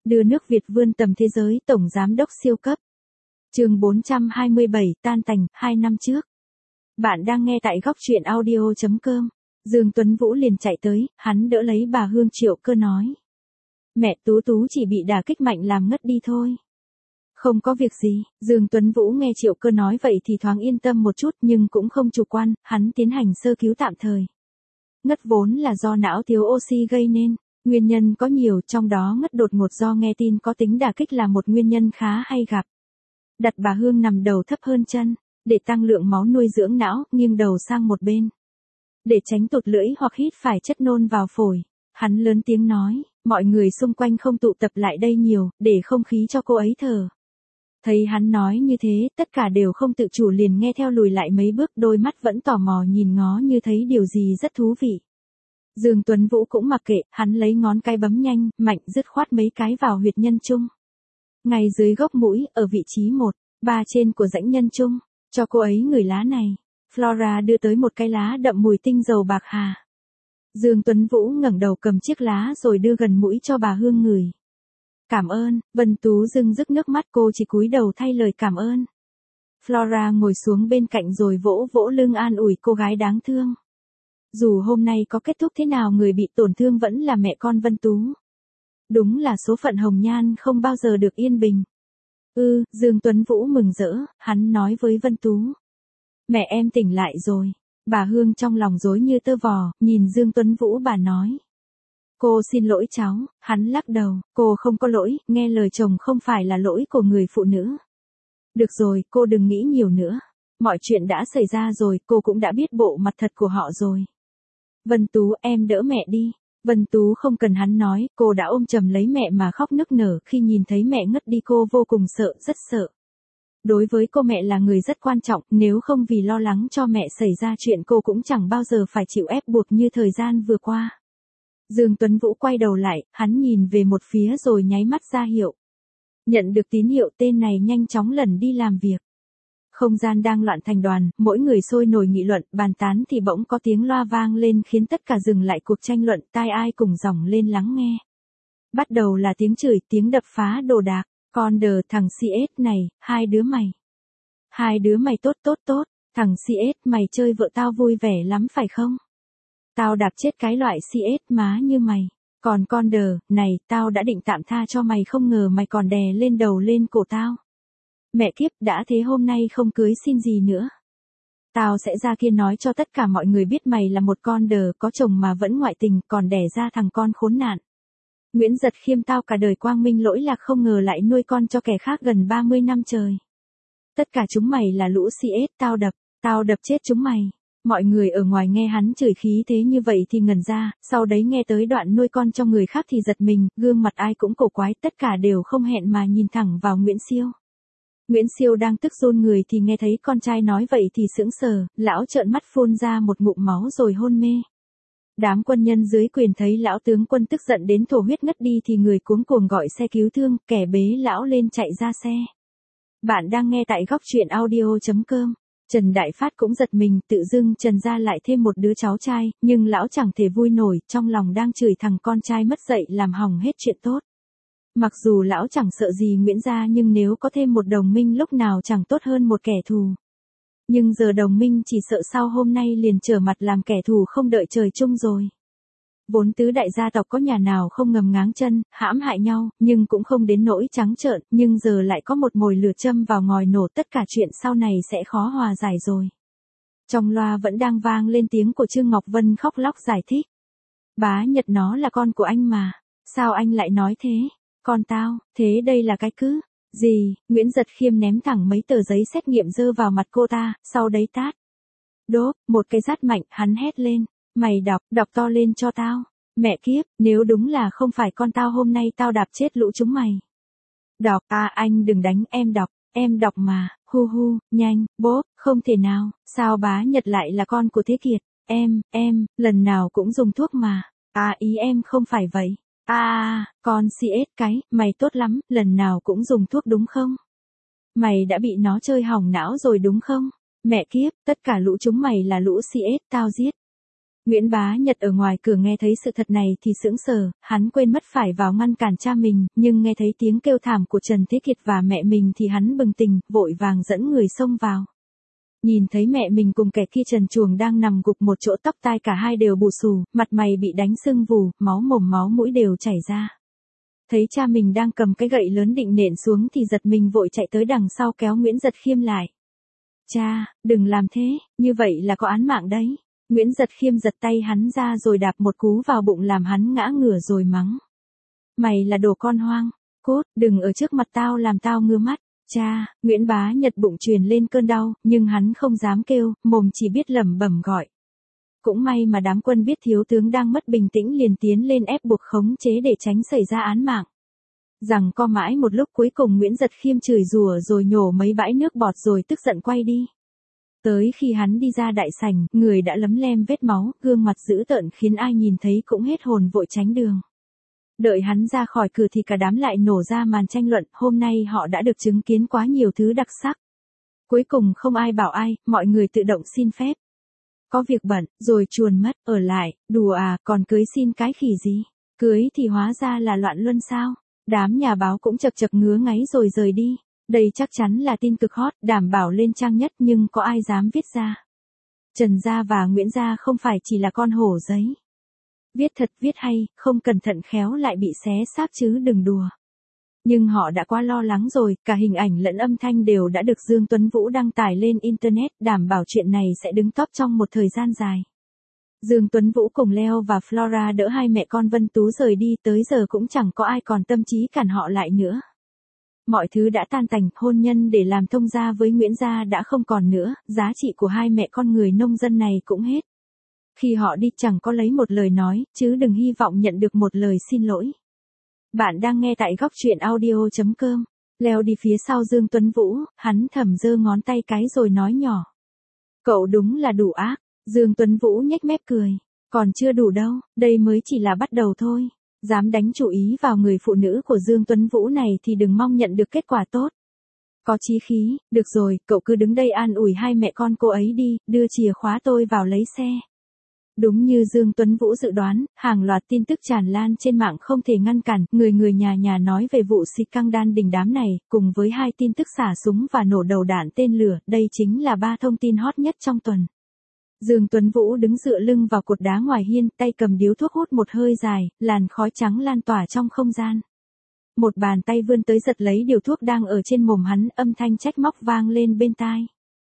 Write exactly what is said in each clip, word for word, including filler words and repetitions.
Đưa nước Việt vươn tầm thế giới, tổng giám đốc siêu cấp. Chương bốn trăm hai mươi bảy, tan tành, hai năm trước. Bạn đang nghe tại góc truyện audio chấm com. Dương Tuấn Vũ liền chạy tới, hắn đỡ lấy bà Hương Triệu Cơ nói. Mẹ Tú Tú chỉ bị đả kích mạnh làm ngất đi thôi. Không có việc gì, Dương Tuấn Vũ nghe Triệu Cơ nói vậy thì thoáng yên tâm một chút nhưng cũng không chủ quan, hắn tiến hành sơ cứu tạm thời. Ngất vốn là do não thiếu oxy gây nên, nguyên nhân có nhiều, trong đó ngất đột ngột do nghe tin có tính đả kích là một nguyên nhân khá hay gặp. Đặt bà Hương nằm đầu thấp hơn chân, để tăng lượng máu nuôi dưỡng não, nghiêng đầu sang một bên. Để tránh tụt lưỡi hoặc hít phải chất nôn vào phổi, hắn lớn tiếng nói, mọi người xung quanh không tụ tập lại đây nhiều, để không khí cho cô ấy thở. Thấy hắn nói như thế, tất cả đều không tự chủ liền nghe theo lùi lại mấy bước, đôi mắt vẫn tò mò nhìn ngó như thấy điều gì rất thú vị. Dương Tuấn Vũ cũng mặc kệ, hắn lấy ngón cái bấm nhanh, mạnh dứt khoát mấy cái vào huyệt nhân trung. Ngay dưới gốc mũi, ở vị trí một, ba trên của rãnh nhân trung, cho cô ấy ngửi lá này. Flora đưa tới một cái lá đậm mùi tinh dầu bạc hà. Dương Tuấn Vũ ngẩng đầu cầm chiếc lá rồi đưa gần mũi cho bà Hương ngửi. Cảm ơn, Vân Tú dưng dứt nước mắt, cô chỉ cúi đầu thay lời cảm ơn. Flora ngồi xuống bên cạnh rồi vỗ vỗ lưng an ủi cô gái đáng thương. Dù hôm nay có kết thúc thế nào, người bị tổn thương vẫn là mẹ con Vân Tú. Đúng là số phận hồng nhan không bao giờ được yên bình. Ừ, Dương Tuấn Vũ mừng rỡ, hắn nói với Vân Tú. Mẹ em tỉnh lại rồi. Bà Hương trong lòng rối như tơ vò, nhìn Dương Tuấn Vũ bà nói. Cô xin lỗi cháu, hắn lắc đầu, cô không có lỗi, nghe lời chồng không phải là lỗi của người phụ nữ. Được rồi, cô đừng nghĩ nhiều nữa. Mọi chuyện đã xảy ra rồi, cô cũng đã biết bộ mặt thật của họ rồi. Vân Tú, em đỡ mẹ đi. Vân Tú không cần hắn nói, cô đã ôm chầm lấy mẹ mà khóc nức nở, khi nhìn thấy mẹ ngất đi cô vô cùng sợ, rất sợ. Đối với cô mẹ là người rất quan trọng, nếu không vì lo lắng cho mẹ xảy ra chuyện cô cũng chẳng bao giờ phải chịu ép buộc như thời gian vừa qua. Dương Tuấn Vũ quay đầu lại, hắn nhìn về một phía rồi nháy mắt ra hiệu. Nhận được tín hiệu, tên này nhanh chóng lẩn đi làm việc. Không gian đang loạn thành đoàn, mỗi người sôi nổi nghị luận, bàn tán thì bỗng có tiếng loa vang lên khiến tất cả dừng lại cuộc tranh luận, tai ai cùng dòng lên lắng nghe. Bắt đầu là tiếng chửi, tiếng đập phá đồ đạc, con đờ thằng xê ét này, hai đứa mày. Hai đứa mày tốt tốt tốt, thằng xê ét mày chơi vợ tao vui vẻ lắm phải không? Tao đạp chết cái loại xê ét má như mày. Còn con đờ, này, tao đã định tạm tha cho mày không ngờ mày còn đè lên đầu lên cổ tao. Mẹ kiếp, đã thế hôm nay không cưới xin gì nữa. Tao sẽ ra kia nói cho tất cả mọi người biết mày là một con đờ, có chồng mà vẫn ngoại tình, còn đẻ ra thằng con khốn nạn. Nguyễn Giật Khiêm, tao cả đời quang minh lỗi lạc không ngờ lại nuôi con cho kẻ khác gần ba mươi năm trời. Tất cả chúng mày là lũ xê ét, tao đập, tao đập chết chúng mày. Mọi người ở ngoài nghe hắn chửi khí thế như vậy thì ngẩn ra, sau đấy nghe tới đoạn nuôi con cho người khác thì giật mình, gương mặt ai cũng cổ quái, tất cả đều không hẹn mà nhìn thẳng vào Nguyễn Siêu. Nguyễn Siêu đang tức run người thì nghe thấy con trai nói vậy thì sững sờ, lão trợn mắt phun ra một ngụm máu rồi hôn mê. Đám quân nhân dưới quyền thấy lão tướng quân tức giận đến thổ huyết ngất đi thì người cuống cuồng gọi xe cứu thương, kẻ bế lão lên chạy ra xe. Bạn đang nghe tại góc truyện audio chấm com. Trần Đại Phát cũng giật mình, tự dưng Trần gia lại thêm một đứa cháu trai, nhưng lão chẳng thể vui nổi, trong lòng đang chửi thằng con trai mất dạy làm hỏng hết chuyện tốt. Mặc dù lão chẳng sợ gì Nguyễn gia nhưng nếu có thêm một đồng minh lúc nào chẳng tốt hơn một kẻ thù. Nhưng giờ đồng minh chỉ sợ sau hôm nay liền trở mặt làm kẻ thù không đợi trời chung rồi. Vốn tứ đại gia tộc có nhà nào không ngầm ngáng chân, hãm hại nhau, nhưng cũng không đến nỗi trắng trợn, nhưng giờ lại có một mồi lửa châm vào ngòi nổ, tất cả chuyện sau này sẽ khó hòa giải rồi. Trong loa vẫn đang vang lên tiếng của Trương Ngọc Vân khóc lóc giải thích. Bá Nhật nó là con của anh mà, sao anh lại nói thế? Con tao, thế đây là cái cứ, gì? Nguyễn Giật Khiêm ném thẳng mấy tờ giấy xét nghiệm dơ vào mặt cô ta, sau đấy tát. Đốp, một cái rát mạnh, hắn hét lên. Mày đọc, đọc to lên cho tao. Mẹ kiếp, nếu đúng là không phải con tao hôm nay tao đạp chết lũ chúng mày. Đọc, à anh đừng đánh, em đọc, em đọc mà, hu hu, nhanh, bốp, không thể nào, sao Bá Nhật lại là con của Thế Kiệt, em, em, lần nào cũng dùng thuốc mà, à ý em không phải vậy, à, con xê ét cái, mày tốt lắm, lần nào cũng dùng thuốc đúng không? Mày đã bị nó chơi hỏng não rồi đúng không? Mẹ kiếp, tất cả lũ chúng mày là lũ xê ét, tao giết. Nguyễn Bá Nhật ở ngoài cửa nghe thấy sự thật này thì sững sờ, hắn quên mất phải vào ngăn cản cha mình, nhưng nghe thấy tiếng kêu thảm của Trần Thế Kiệt và mẹ mình thì hắn bừng tỉnh, vội vàng dẫn người xông vào. Nhìn thấy mẹ mình cùng kẻ kia trần truồng đang nằm gục một chỗ, tóc tai cả hai đều bù xù, mặt mày bị đánh sưng vù, máu mồm máu mũi đều chảy ra. Thấy cha mình đang cầm cái gậy lớn định nện xuống thì giật mình vội chạy tới đằng sau kéo Nguyễn Giật Khiêm lại. Cha, đừng làm thế, như vậy là có án mạng đấy. Nguyễn Giật Khiêm giật tay hắn ra rồi đạp một cú vào bụng làm hắn ngã ngửa rồi mắng. Mày là đồ con hoang, cốt, đừng ở trước mặt tao làm tao ngứa mắt. Cha, Nguyễn Bá Nhật bụng truyền lên cơn đau, nhưng hắn không dám kêu, mồm chỉ biết lẩm bẩm gọi. Cũng may mà đám quân biết thiếu tướng đang mất bình tĩnh liền tiến lên ép buộc khống chế để tránh xảy ra án mạng. Rằng co mãi một lúc cuối cùng Nguyễn Giật Khiêm chửi rủa rồi nhổ mấy bãi nước bọt rồi tức giận quay đi. Tới khi hắn đi ra đại sảnh, người đã lấm lem vết máu, gương mặt dữ tợn khiến ai nhìn thấy cũng hết hồn vội tránh đường. Đợi hắn ra khỏi cửa thì cả đám lại nổ ra màn tranh luận, hôm nay họ đã được chứng kiến quá nhiều thứ đặc sắc. Cuối cùng không ai bảo ai, mọi người tự động xin phép. Có việc bận, rồi chuồn mất, ở lại, đùa à, còn cưới xin cái khỉ gì? Cưới thì hóa ra là loạn luân sao? Đám nhà báo cũng chật chật ngứa ngáy rồi rời đi. Đây chắc chắn là tin cực hot, đảm bảo lên trang nhất nhưng có ai dám viết ra. Trần Gia và Nguyễn Gia không phải chỉ là con hổ giấy. Viết thật viết hay, không cẩn thận khéo lại bị xé xác chứ đừng đùa. Nhưng họ đã quá lo lắng rồi, cả hình ảnh lẫn âm thanh đều đã được Dương Tuấn Vũ đăng tải lên Internet, đảm bảo chuyện này sẽ đứng top trong một thời gian dài. Dương Tuấn Vũ cùng Leo và Flora đỡ hai mẹ con Vân Tú rời đi, tới giờ cũng chẳng có ai còn tâm trí cản họ lại nữa. Mọi thứ đã tan tành, hôn nhân để làm thông gia với Nguyễn Gia đã không còn nữa, giá trị của hai mẹ con người nông dân này cũng hết. Khi họ đi chẳng có lấy một lời nói, chứ đừng hy vọng nhận được một lời xin lỗi. Bạn đang nghe tại góc truyện audio chấm com. Leo đi phía sau Dương Tuấn Vũ, hắn thầm giơ ngón tay cái rồi nói nhỏ. Cậu đúng là đủ ác. Dương Tuấn Vũ nhếch mép cười. Còn chưa đủ đâu, đây mới chỉ là bắt đầu thôi. Dám đánh chủ ý vào người phụ nữ của Dương Tuấn Vũ này thì đừng mong nhận được kết quả tốt. Có chí khí, được rồi, cậu cứ đứng đây an ủi hai mẹ con cô ấy đi, đưa chìa khóa tôi vào lấy xe. Đúng như Dương Tuấn Vũ dự đoán, hàng loạt tin tức tràn lan trên mạng không thể ngăn cản, người người nhà nhà nói về vụ xịt căng đan đình đám này, cùng với hai tin tức xả súng và nổ đầu đạn tên lửa, đây chính là ba thông tin hot nhất trong tuần. Dương Tuấn Vũ đứng dựa lưng vào cột đá ngoài hiên, tay cầm điếu thuốc hút một hơi dài, làn khói trắng lan tỏa trong không gian. Một bàn tay vươn tới giật lấy điếu thuốc đang ở trên mồm hắn, âm thanh trách móc vang lên bên tai.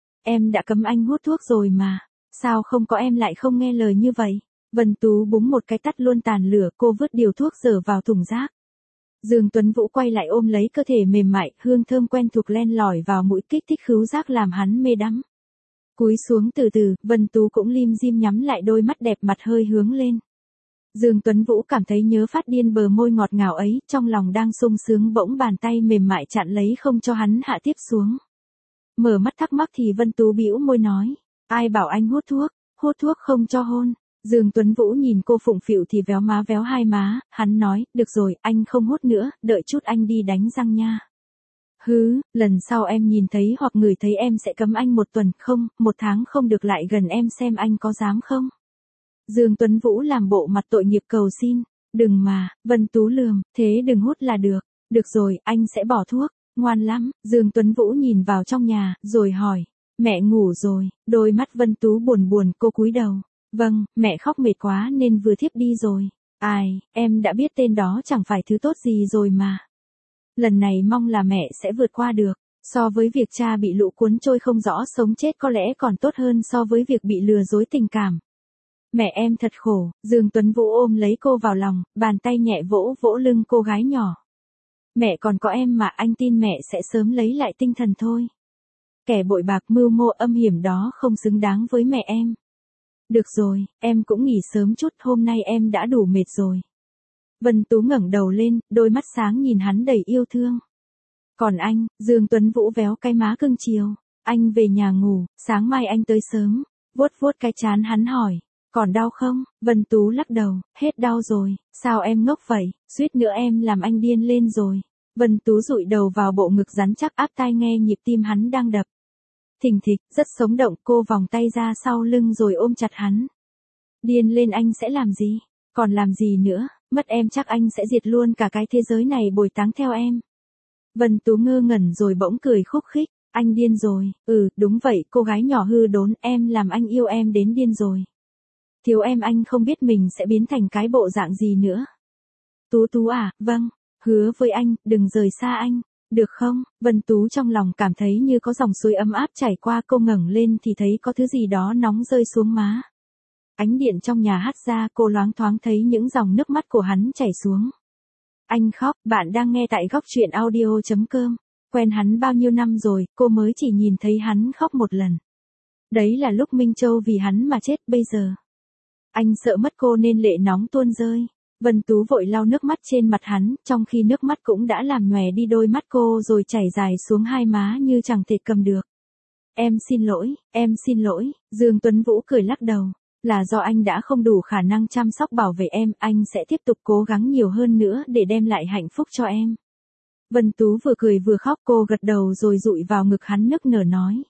Em đã cấm anh hút thuốc rồi mà. Sao không có em lại không nghe lời như vậy? Vân Tú búng một cái tắt luôn tàn lửa, cô vứt điếu thuốc dở vào thùng rác. Dương Tuấn Vũ quay lại ôm lấy cơ thể mềm mại, hương thơm quen thuộc len lỏi vào mũi kích thích khứu giác làm hắn mê đắm. Cúi xuống từ từ, Vân Tú cũng lim dim nhắm lại đôi mắt đẹp, mặt hơi hướng lên. Dương Tuấn Vũ cảm thấy nhớ phát điên bờ môi ngọt ngào ấy, trong lòng đang sung sướng bỗng bàn tay mềm mại chặn lấy không cho hắn hạ tiếp xuống. Mở mắt thắc mắc thì Vân Tú bĩu môi nói. Ai bảo anh hút thuốc, hút thuốc không cho hôn. Dương Tuấn Vũ nhìn cô phụng phịu thì véo má véo hai má, hắn nói, được rồi, anh không hút nữa, đợi chút anh đi đánh răng nha. Hứ, lần sau em nhìn thấy hoặc ngửi thấy em sẽ cấm anh một tuần, không, một tháng không được lại gần em xem anh có dám không. Dương Tuấn Vũ làm bộ mặt tội nghiệp cầu xin, đừng mà, Vân Tú lườm, thế đừng hút là được, được rồi, anh sẽ bỏ thuốc, ngoan lắm. Dương Tuấn Vũ nhìn vào trong nhà, rồi hỏi. Mẹ ngủ rồi, đôi mắt Vân Tú buồn buồn, cô cúi đầu. Vâng, mẹ khóc mệt quá nên vừa thiếp đi rồi. Ai, em đã biết tên đó chẳng phải thứ tốt gì rồi mà. Lần này mong là mẹ sẽ vượt qua được. So với việc cha bị lũ cuốn trôi không rõ sống chết có lẽ còn tốt hơn so với việc bị lừa dối tình cảm. Mẹ em thật khổ. Dương Tuấn Vũ ôm lấy cô vào lòng, bàn tay nhẹ vỗ vỗ lưng cô gái nhỏ. Mẹ còn có em mà, anh tin mẹ sẽ sớm lấy lại tinh thần thôi. Kẻ bội bạc mưu mô âm hiểm đó không xứng đáng với mẹ em. Được rồi, em cũng nghỉ sớm chút, hôm nay em đã đủ mệt rồi. Vân Tú ngẩng đầu lên, đôi mắt sáng nhìn hắn đầy yêu thương. Còn anh, Dương Tuấn Vũ véo cái má cưng chiều. Anh về nhà ngủ, sáng mai anh tới sớm. Vuốt vuốt cái trán hắn hỏi. Còn đau không? Vân Tú lắc đầu, hết đau rồi. Sao em ngốc vậy? Suýt nữa em làm anh điên lên rồi. Vân Tú dụi đầu vào bộ ngực rắn chắc, áp tai nghe nhịp tim hắn đang đập. Thình thịch, rất sống động, cô vòng tay ra sau lưng rồi ôm chặt hắn. Điên lên anh sẽ làm gì? Còn làm gì nữa, mất em chắc anh sẽ diệt luôn cả cái thế giới này bồi táng theo em. Vân Tú ngơ ngẩn rồi bỗng cười khúc khích, anh điên rồi, ừ, đúng vậy, cô gái nhỏ hư đốn, em làm anh yêu em đến điên rồi. Thiếu em anh không biết mình sẽ biến thành cái bộ dạng gì nữa. Tú Tú à, vâng, hứa với anh, đừng rời xa anh, được không? Vân Tú trong lòng cảm thấy như có dòng suối ấm áp chảy qua, cô ngẩng lên thì thấy có thứ gì đó nóng rơi xuống má. Ánh điện trong nhà hắt ra, cô loáng thoáng thấy những dòng nước mắt của hắn chảy xuống. Anh khóc, bạn đang nghe tại góc truyện audio.com. Quen hắn bao nhiêu năm rồi, cô mới chỉ nhìn thấy hắn khóc một lần. Đấy là lúc Minh Châu vì hắn mà chết, bây giờ. Anh sợ mất cô nên lệ nóng tuôn rơi. Vân Tú vội lau nước mắt trên mặt hắn, trong khi nước mắt cũng đã làm nhòe đi đôi mắt cô rồi chảy dài xuống hai má như chẳng thể cầm được. Em xin lỗi, em xin lỗi, Dương Tuấn Vũ cười lắc đầu. Là do anh đã không đủ khả năng chăm sóc bảo vệ em, anh sẽ tiếp tục cố gắng nhiều hơn nữa để đem lại hạnh phúc cho em. Vân Tú vừa cười vừa khóc, cô gật đầu rồi dụi vào ngực hắn nức nở nói.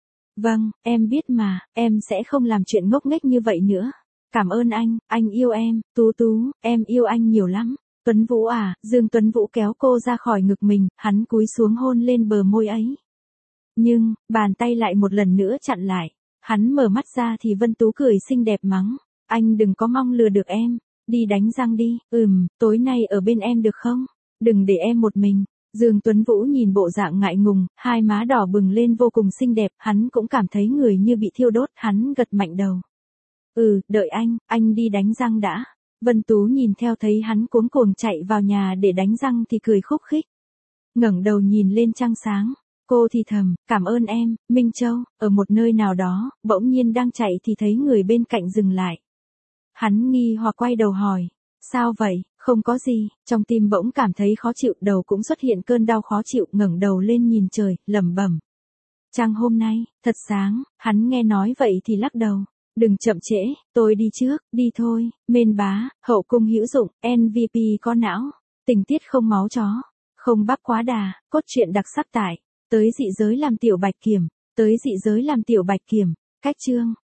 Vâng, em biết mà, em sẽ không làm chuyện ngốc nghếch như vậy nữa. Cảm ơn anh, anh yêu em, Tú Tú, em yêu anh nhiều lắm. Tuấn Vũ à, Dương Tuấn Vũ kéo cô ra khỏi ngực mình, hắn cúi xuống hôn lên bờ môi ấy. Nhưng, bàn tay lại một lần nữa chặn lại. Hắn mở mắt ra thì Vân Tú cười xinh đẹp mắng. Anh đừng có mong lừa được em. Đi đánh răng đi. Ừm, tối nay ở bên em được không? Đừng để em một mình. Dương Tuấn Vũ nhìn bộ dạng ngại ngùng, hai má đỏ bừng lên vô cùng xinh đẹp. Hắn cũng cảm thấy người như bị thiêu đốt. Hắn gật mạnh đầu. Ừ, đợi anh, anh đi đánh răng đã. Vân Tú nhìn theo thấy hắn cuống cuồng chạy vào nhà để đánh răng thì cười khúc khích. Ngẩng đầu nhìn lên trăng sáng. Cô thì thầm, cảm ơn em, Minh Châu. Ở một nơi nào đó, bỗng nhiên đang chạy thì thấy người bên cạnh dừng lại. Hắn nghi hoặc quay đầu hỏi, sao vậy? Không có gì, trong tim bỗng cảm thấy khó chịu, đầu cũng xuất hiện cơn đau khó chịu, ngẩng đầu lên nhìn trời, lẩm bẩm. Trăng hôm nay, thật sáng, hắn nghe nói vậy thì lắc đầu. Đừng chậm trễ, tôi đi trước, đi thôi, Mên Bá, hậu cung hữu dụng, em vê pê có não, tình tiết không máu chó, không bắp quá đà, cốt truyện đặc sắc tại. Tới dị giới làm tiểu bạch kiểm, tới dị giới làm tiểu bạch kiểm, cách chương.